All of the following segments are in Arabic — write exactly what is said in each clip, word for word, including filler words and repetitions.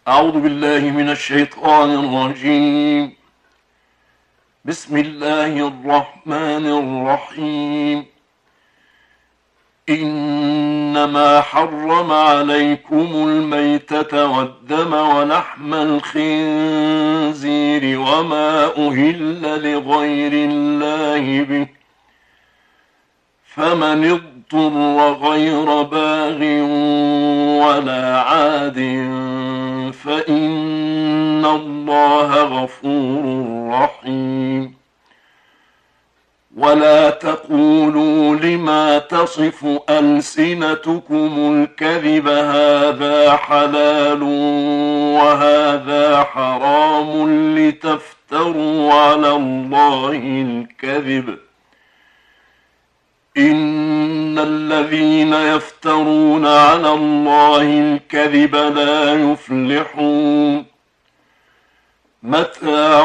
أعوذ بالله من الشيطان الرجيم. بسم الله الرحمن الرحيم. إنما حرم عليكم الميتة والدم ولحم الخنزير وما أهل لغير الله به، فمن اضطر غير باغ ولا عاد فإن الله غفور رحيم. ولا تقولوا لما تصف ألسنتكم الكذب هذا حلال وهذا حرام لتفتروا على الله الكذب، إن الذين يفترون على الله الكذب لا يفلحون. متاع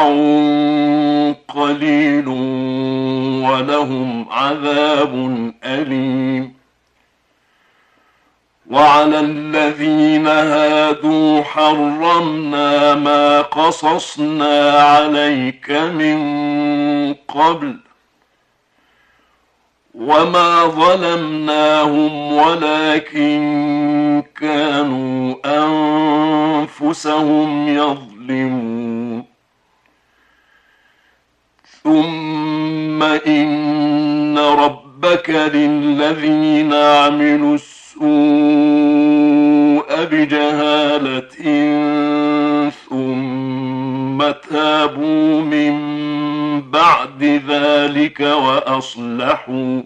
قليل ولهم عذاب أليم. وعلى الذين هادوا حرمنا ما قصصنا عليك من قبل، وما ظلمناهم ولكن كانوا أنفسهم يظلمون. ثم إن ربك للذين عملوا السوء بجهالة ثم تابوا من بعد ذلك وأصلحوا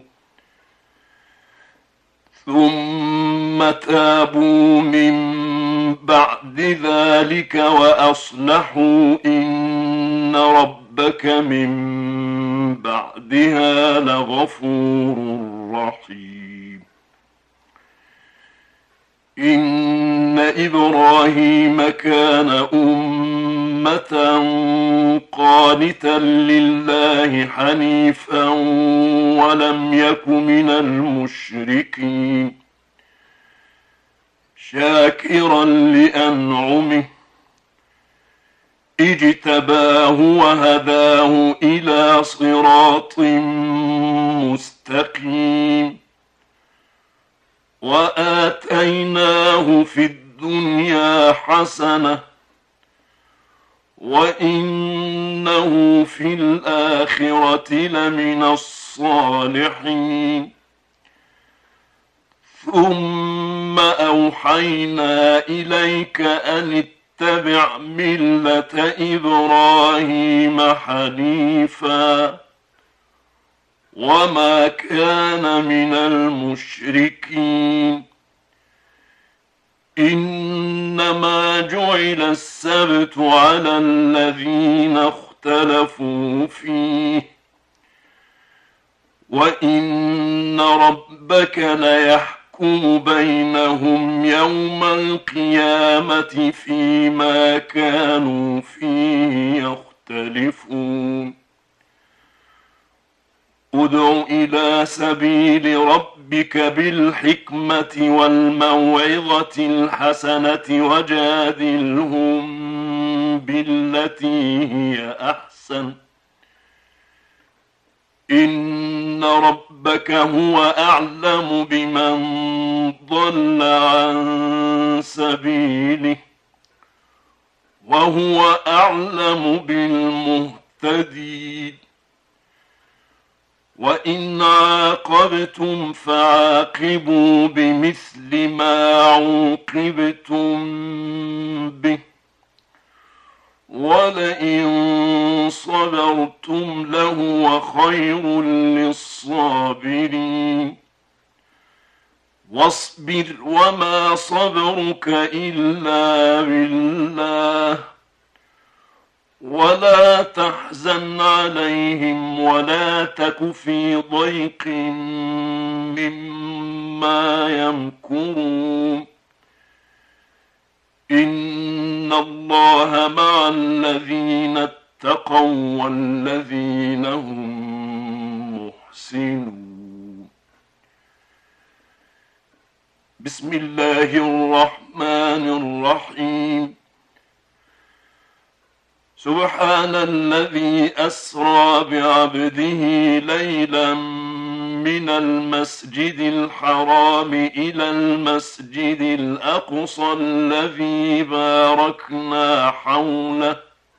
ثم تابوا من بعد ذلك وأصلحوا إن ربك من بعدها لغفور رحيم. إن إبراهيم كان أمة قانتا لله حنيفا ولم يك من المشركين، شاكرا لأنعمه اجتباه وهداه إلى صراط مستقيم. وآتيناه في الدنيا حسنة وإنه في الآخرة لمن الصالحين. ثم أوحينا إليك أن اتبع ملة إبراهيم حنيفا وما كان من المشركين. إنما جعل السبت على الذين اختلفوا فيه، وإن ربك ليحكم بينهم يوم القيامة فيما كانوا فيه يختلفون. ادع إلى سبيل ربك بالحكمة والموعظة الحسنة وجادلهم بالتي هي أحسن، إن ربك هو أعلم بمن ضل عن سبيله وهو أعلم بالمهتدين. وإن عاقبتم فعاقبوا بمثل ما عوقبتم به ولئن صبرتم لهو خير للصابرين. واصبر وما صبرك إلا بالله ولا تحزن عليهم ولا تك في ضيق مما يمكرون. إن الله مع الذين اتقوا والذين هم محسنون. بسم الله الرحمن الرحيم. سبحان الذي أسرى بعبده ليلا من المسجد الحرام إلى المسجد الأقصى الذي باركنا حوله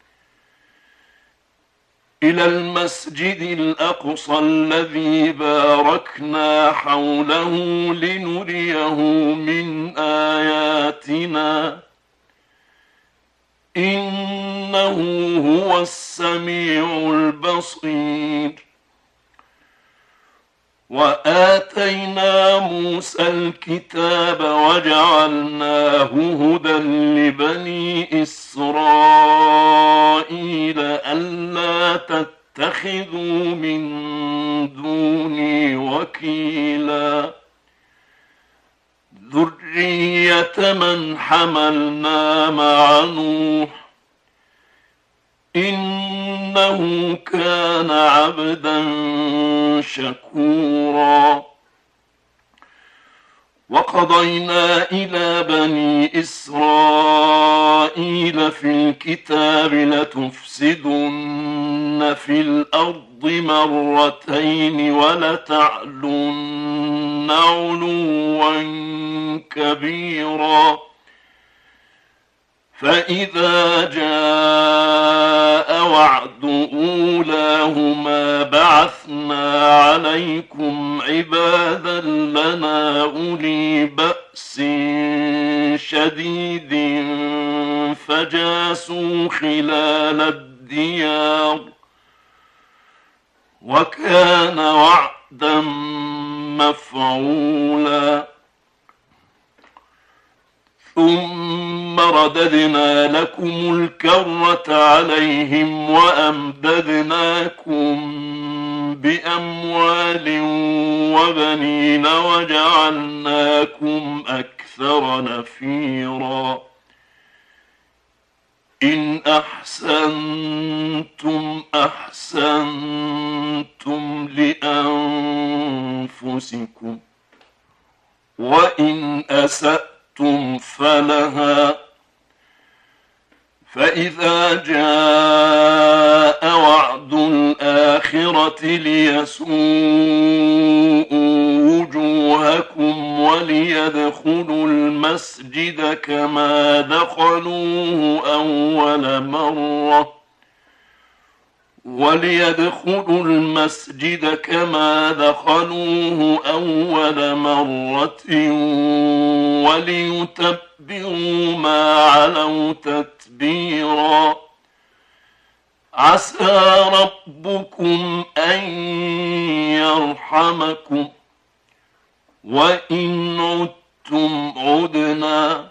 إلى المسجد الأقصى الذي باركنا حوله لنريه من آياتنا إنه هو السميع البصير. وآتينا موسى الكتاب وجعلناه هدى لبني إسرائيل ألا تتخذوا من دوني وكيلا ذرية من حملنا مع نوح إنه كان عبدا شكورا. وقضينا إلى بني إسرائيل في الكتاب لتفسدن في الأرض مرتين ولتعلن علوا كبيرا فإذا جاء وعد أولاهما بعثنا عليكم عبادا لنا أولي بأس شديد فجاسوا خلال الديار وكان وعدا مفعولا. ثم رددنا لكم الكرة عليهم وأمددناكم بأموال وبنين وجعلناكم أكثر نفيرا. إن أحسنتم أحسنتم لأنفسكم وإن أسأتم فلها فإذا جاء وعد الآخرة ليسوءوا وجوهكم وليدخلوا المسجد كما دخلوه أول مرة وليدخلوا المسجد كما دخلوه أول مرة وليتبروا ما علوا تتبيرا. عسى ربكم أن يرحمكم وإن عدتم عدنا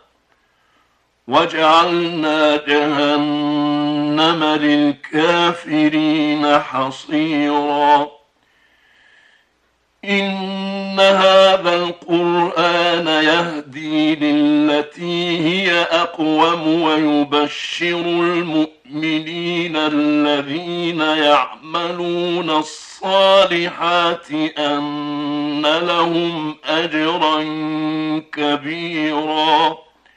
وجعلنا جهنم للكافرين حصيرا. إن هذا القرآن يهدي للتي هي أقوم ويبشر المؤمنين الذين يعملون الصالحات أن لهم أجرا كبيرا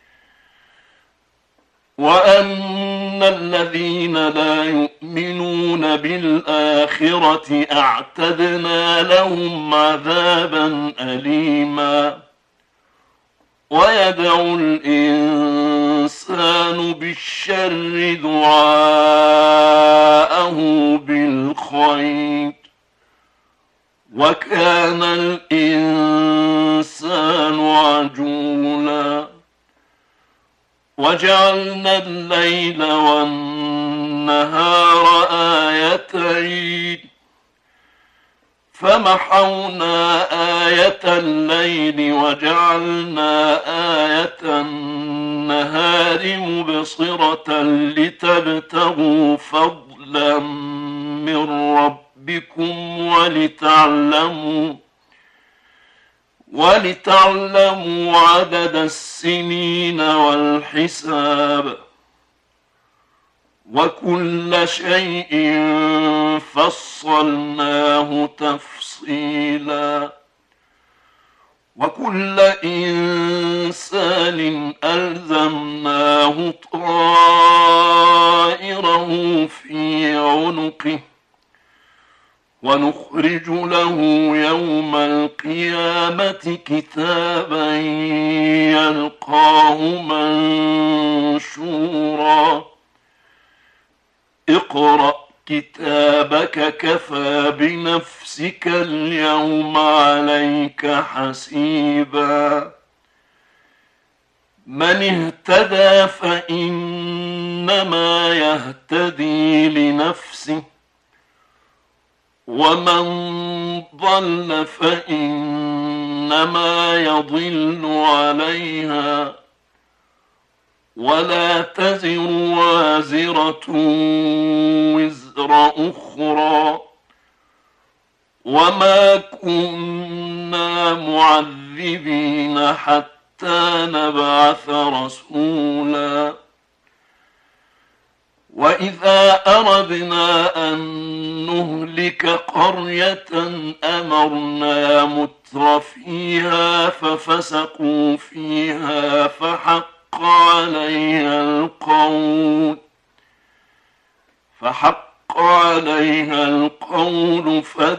وأن الذين لا يؤمنون بالآخرة أعتدنا لهم عذابا أليما. ويدعو الإنسان بالشر دعاءه بالخير وكان الإنسان عجولا. وجعلنا الليل والنهار آيتين فمحونا آية الليل وجعلنا آية النهار مبصرة لتبتغوا فضلا من ربكم ولتعلموا ولتعلموا عدد السنين والحساب وكل شيء فصلناه تفصيلا. وكل إنسان ألزمناه طائره ونحشره في عنقه ونخرج له يوم القيامة كتابا يلقاه منشورا اقرأ كتابك كفى بنفسك اليوم عليك حسيبا من اهتدى فإنما يهتدي لنفسه ومن ضل فإنما يضل عليها ولا تزر وازرة وزر أخرى وما كنا معذبين حتى نبعث رسولا وإذا أردنا أن نهلك قرية أمرنا متر فيها ففسقوا فيها فحق عليها القول فحق عليها القول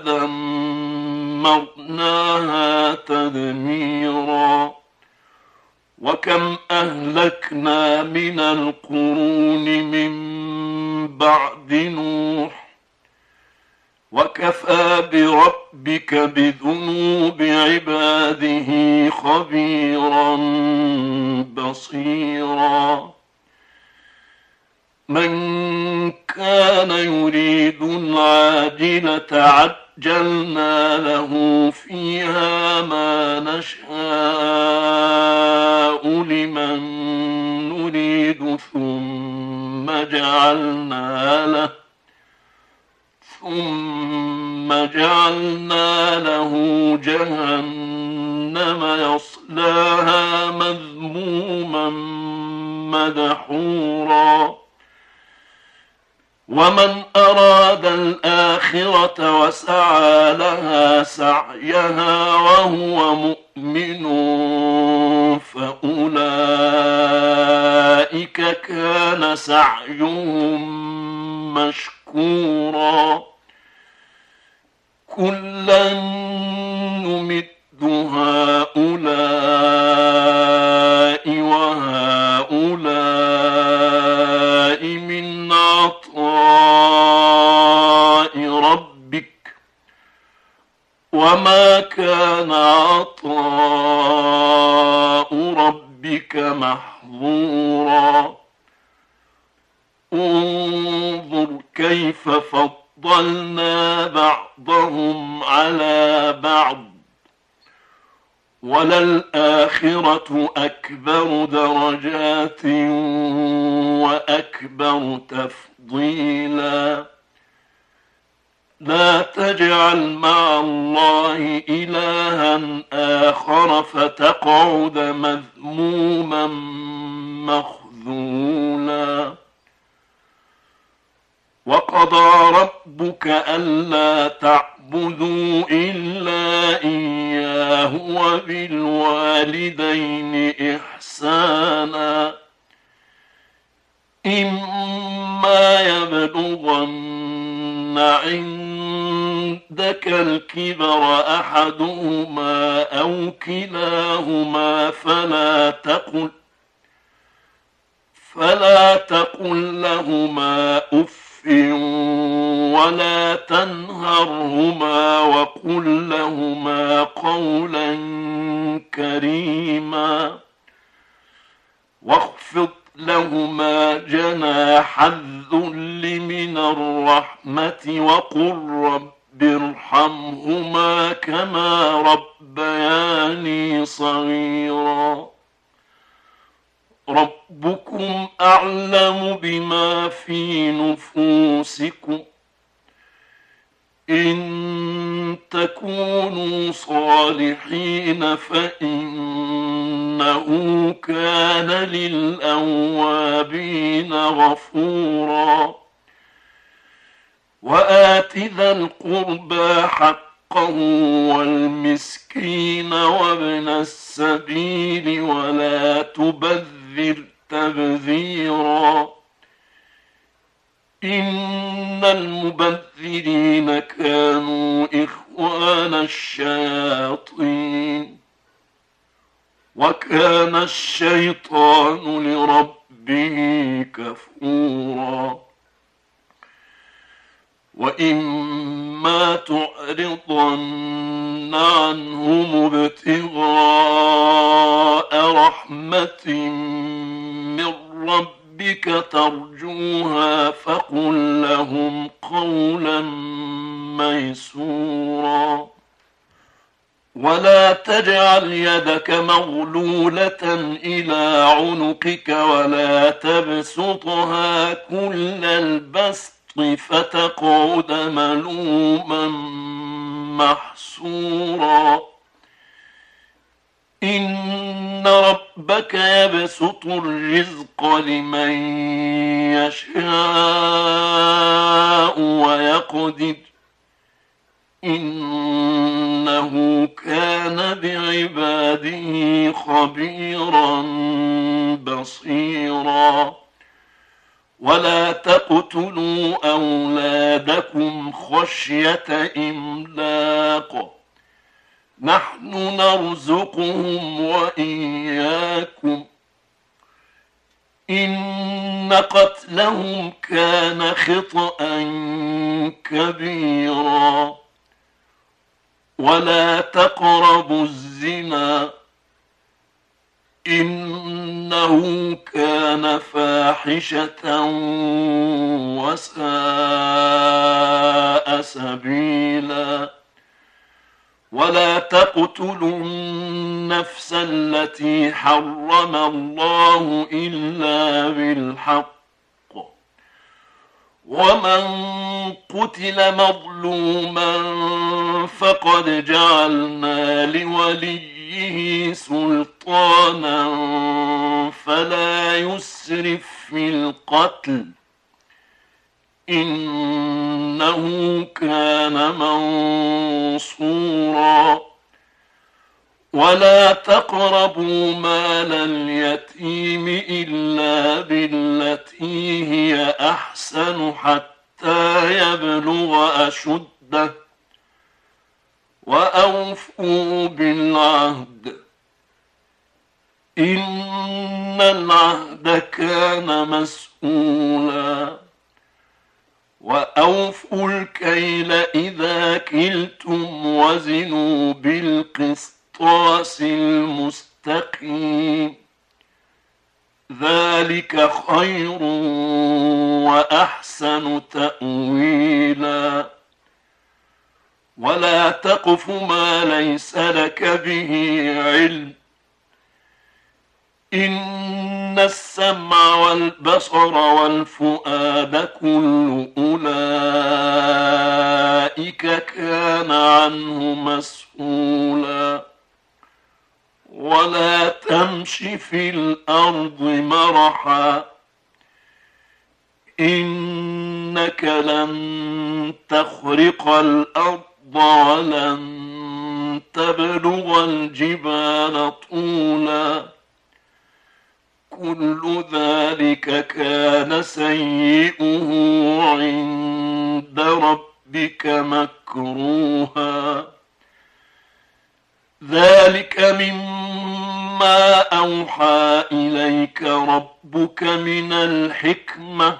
فدمرناها تدميرا وكم أهلكنا من القرون من بعد نوح وكفى بربك بذنوب عباده خبيرا بصيرا من كان يريد العاجلة عجلنا له فيها ما نشاء لمن نريد ثم جعلنا له ثم جعلنا له جهنم يصلاها مذموما مدحورا ومن أراد الآخرة وسعى لها سعيها وهو مؤمن فأولئك كان سعيهم مشكورا كلا نمد هؤلاء وهؤلاء من عطاء ربك وما كان عطاء ربك محظورا انظر كيف فضلنا بعضهم على بعض وللآخرة أكبر درجات وأكبر تفضيلا لا تجعل مع الله إلها آخر فتقعد مذموما مخذولا وقضى ربك ألا تعبدوا إلا إياه وبالوالدين إحسانا إما يبلغن عندك الكبر أحدهما أو كلاهما فلا تقل فلا تقل لهما أف ولا تنهرهما وقل لهما قولا كريما واخفض لهما جناح الذل من الرحمة وقل رب ارحمهما كما ربياني صغيرا ربكم أعلم بما في نفوسكم إن تكونوا صالحين فإنه كان للأوابين غفورا وآت ذا القربى حقه والمسكين وابن السبيل ولا تبذر تبذيرا إن المبذرين كانوا إخوان الشياطين وكان الشيطان لربه كفورا وإما تعرضن عنهم ابتغاء رحمة من ربك ترجوها فقل لهم قولا ميسورا ولا تجعل يدك مغلولة إلى عنقك ولا تبسطها كل البسط فتقعد ملوما محسورا إن ربك يبسط الرزق لمن يشاء ويقدر إنه كان بعباده خبيرا بصيرا ولا تقتلوا أولادكم خشية إملاق نحن نرزقهم وإياكم إن قتلهم كان خطأ كبيرا ولا تقربوا الزنا إنه كان فاحشة وساء سبيلا ولا تقتلوا النفس التي حرم الله إلا بالحق ومن قتل مظلوما فقد جعلنا لوليه سلطانا فلا يسرف في القتل إنه كان منصورا ولا تقربوا مال اليتيم إلا بالتي هي أحسن حتى يبلغ أشده وأوفوا بالعهد إن العهد كان مسؤولا وأوفوا الكيل إذا كلتم وزنوا بالقسطاس المستقيم ذلك خير وأحسن تأويلا ولا تقف ما ليس لك به علم إن السمع والبصر والفؤاد كل أولئك كان عنه مسؤولا ولا تمش في الأرض مرحا إنك لن تخرق الأرض ولن تبلغ الجبال طولا كل ذلك كان سيئه عند ربك مكروها ذلك مما أوحى إليك ربك من الحكمة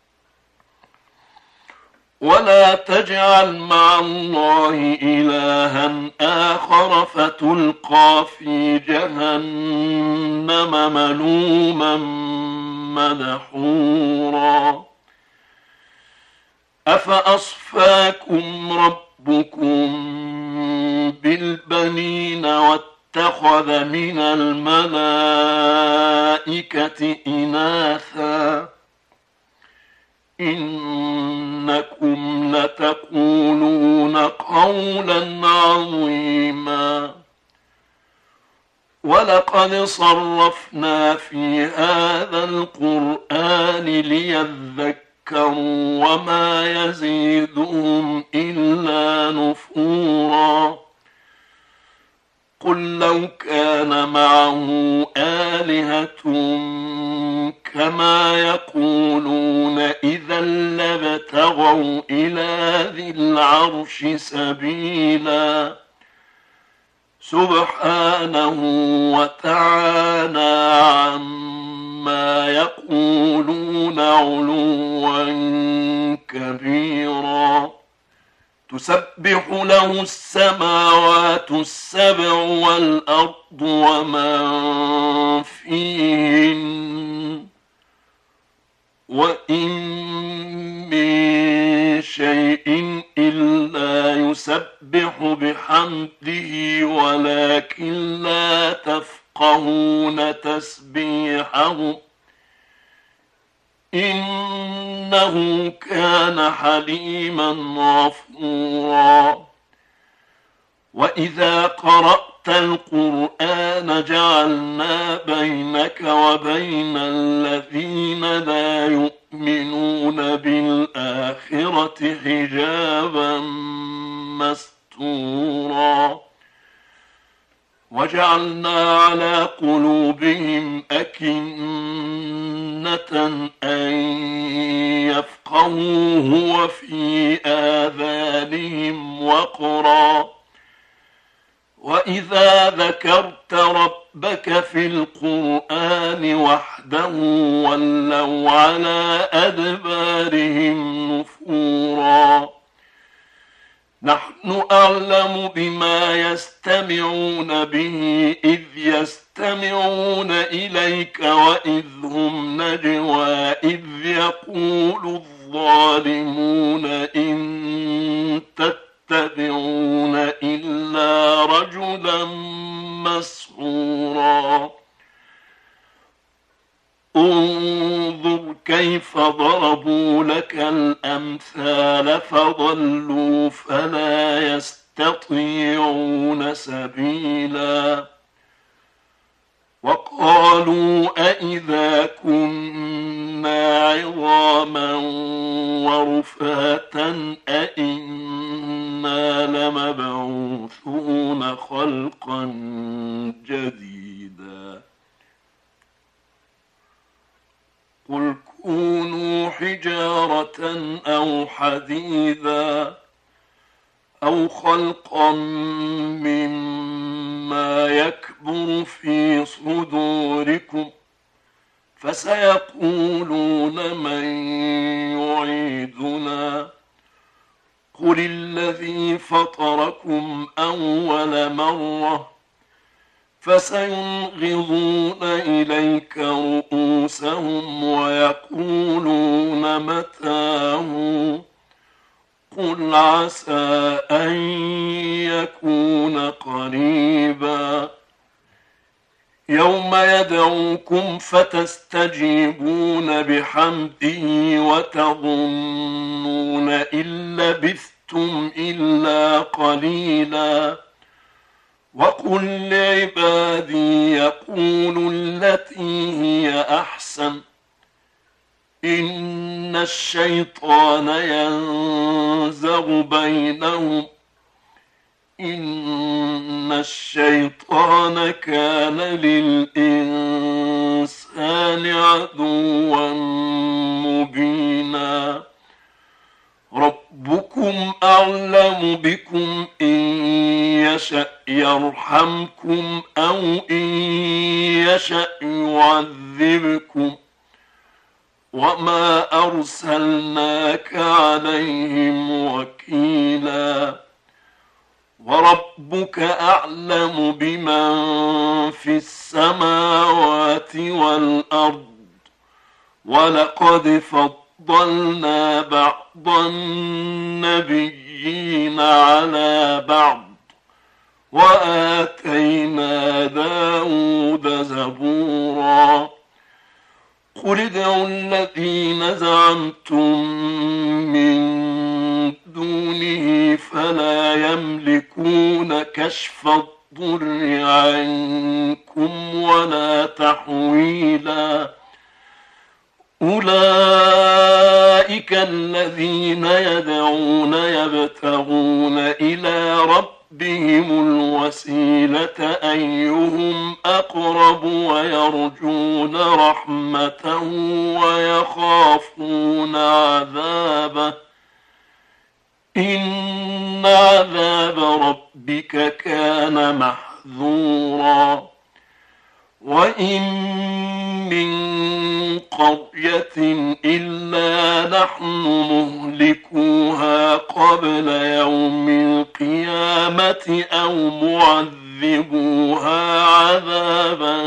ولا تجعل مع الله إلها آخر فتلقى في جهنم ملوما مدحورا أفأصفاكم ربكم بالبنين واتخذ من الملائكة إناثا إنكم لتقولون قولا عظيما ولقد صرفنا في هذا القرآن ليذكروا وما يزيدهم إلا نفورا قل لو كان معه آلهة كما يقولون إذا لابتغوا إلى ذي العرش سبيلا سبحانه وتعالى عما يقولون علوا كبيرا تسبح له السماوات السبع والأرض ومن فيهن وإن من شيء إلا يسبح بحمده ولكن لا تفقهون تسبيحهم إنه كان حليما غفورا وإذا قرأت القرآن جعلنا بينك وبين الذين لا يؤمنون بالآخرة حجابا مستورا وجعلنا على قلوبهم أكنة أن يفقهوه وفي آذانهم وقرا وإذا ذكرت ربك في القرآن وحده ولوا على أدبارهم نفورا نحن أعلم بما يستمعون به إذ يستمعون إليك وإذ هم نجوى إذ يقول الظالمون إن تتبعون إلا رجلا مسحورا انظر كيف ضربوا لك الأمثال فضلوا فلا يستطيعون سبيلا وقالوا أئذا كنا عظاما ورفاتا أئنا لمبعوثون خلقا جديدا قل كونوا حجارة أو حديدا أو خلقا مما يكبر في صدوركم فسيقولون من يعيدنا قل الذي فطركم أول مرة فسينغضون إليك رؤوسهم ويقولون متاه قل عسى أن يكون قريبا يوم يدعوكم فتستجيبون بحمده وتظنون إن لبثتم إلا قليلا وقل لعبادي يقولوا التي هي أحسن إن الشيطان ينزغ بينهم إن الشيطان كان للإنسان عدوا مبينا ربكم أعلم بكم إن يشأ يرحمكم أو إن يشأ يعذبكم وما أرسلناك عليهم وكيلا وربك أعلم بمن في السماوات والأرض ولقد فضلنا بعض النبيين على بعض وآتينا داود زبورا قل ادعوا الذين زعمتم من دونه فلا يملكون كشف الضر عنكم ولا تحويلا أولئك الذين يدعون يبتغون إلى ربهم ربهم الوسيلة أيهم أقرب ويرجون رحمته ويخافون عذابه إن عذاب ربك كان محذورا وإن من قرية إلا نحن مهلكوها قبل يوم القيامة أو معذبوها عذابا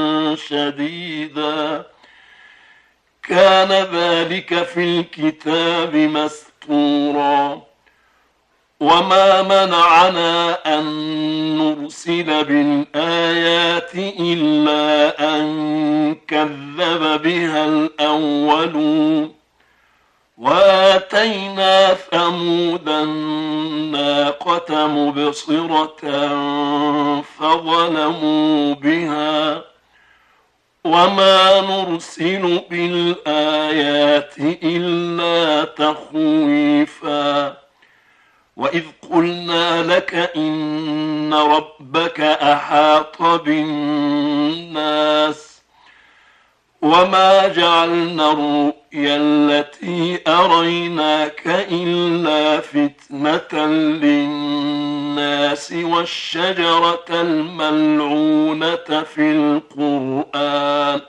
شديدا كان ذلك في الكتاب مسطورا وما منعنا أن نرسل بالآيات إلا أن كذب بها الأولون وآتينا ثمود الناقة مبصرة فظلموا بها وما نرسل بالآيات إلا تخويفا وإذ قلنا لك إن ربك أحاط بالناس وما جعلنا الرؤيا التي أريناك إلا فتنة للناس والشجرة الملعونة في القرآن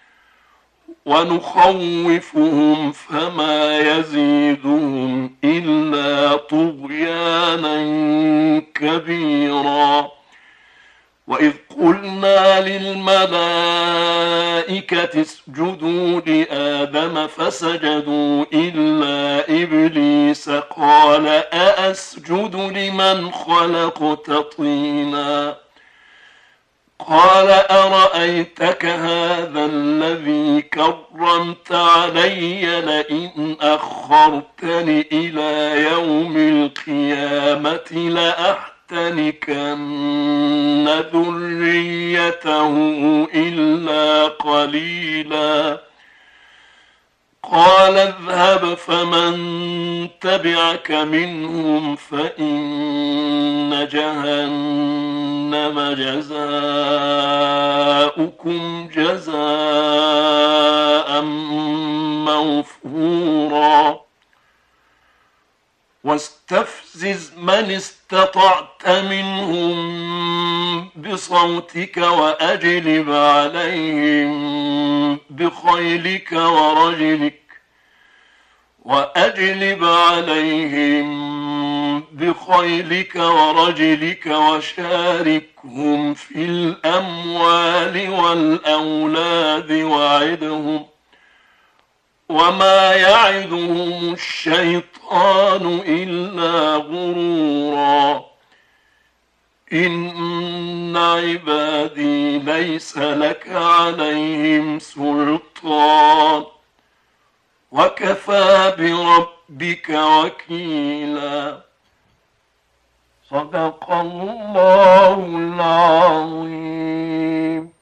ونخوفهم فما يزيدهم إلا طغيانا كبيرا وإذ قلنا للملائكة اسجدوا لآدم فسجدوا إلا إبليس قال أأسجد لمن خلقت طينا قال أرأيتك هذا الذي كرمت علي لئن أخرتني إلى يوم القيامة لأحتنكن ذريته إلا قليلا قال اذهب فمن تبعك منهم فإن جهنم جزاؤكم جزاء موفورا واستفزز من استطعت منهم بصوتك وأجلب عليهم بخيلك ورجلك وأجلب عليهم بخيلك ورجلك وشاركهم في الأموال والأولاد وعدهم وما يعدهم الشيطان إلا غرورا إن عبادي ليس لك عليهم سلطان وكفى بربك وكيلا صدق الله العظيم.